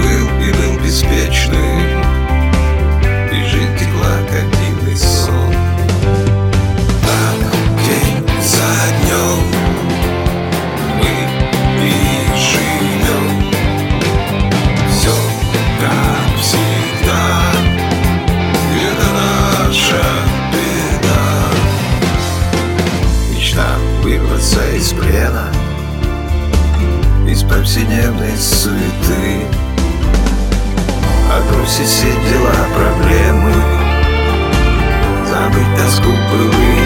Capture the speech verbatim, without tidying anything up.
был и был беспечным, и жизнь текла, как дивный сон. Так день за днем мы и живем. Все как всегда, это наша беда. Мечта вырваться из плена, из повседневной суеты, отбросить все дела, проблемы, забыть тоску былые.